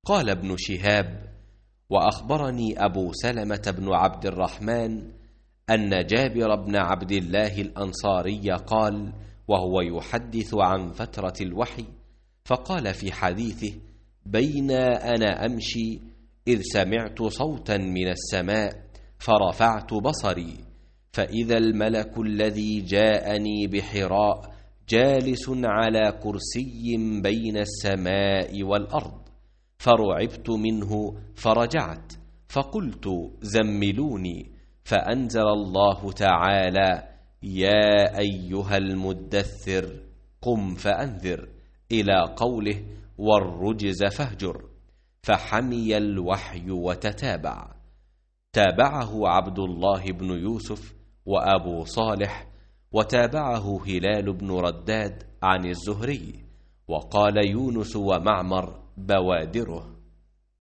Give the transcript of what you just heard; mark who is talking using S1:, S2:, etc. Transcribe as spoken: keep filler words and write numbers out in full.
S1: قال ابن شهاب: وأخبرني أبو سلمة بن عبد الرحمن أن جابر بن عبد الله الأنصاري قال وهو يحدث عن فترة الوحي، فقال في حديثه: بين أنا أمشي إذ سمعت صوتا من السماء فرفعت بصري، فإذا الملك الذي جاءني بحراء جالس على كرسي بين السماء والأرض، فرعبت منه فرجعت، فقلت: زملوني، فأنزل الله تعالى: يا أيها المدثر قم فأنذر، إلى قوله: والرجز فاهجر، فحمي الوحي وتتابع. تابعه عبد الله بن يوسف وأبو صالح، وتابعه هلال بن رداد عن الزهري، وقال يونس ومعمر بوادره.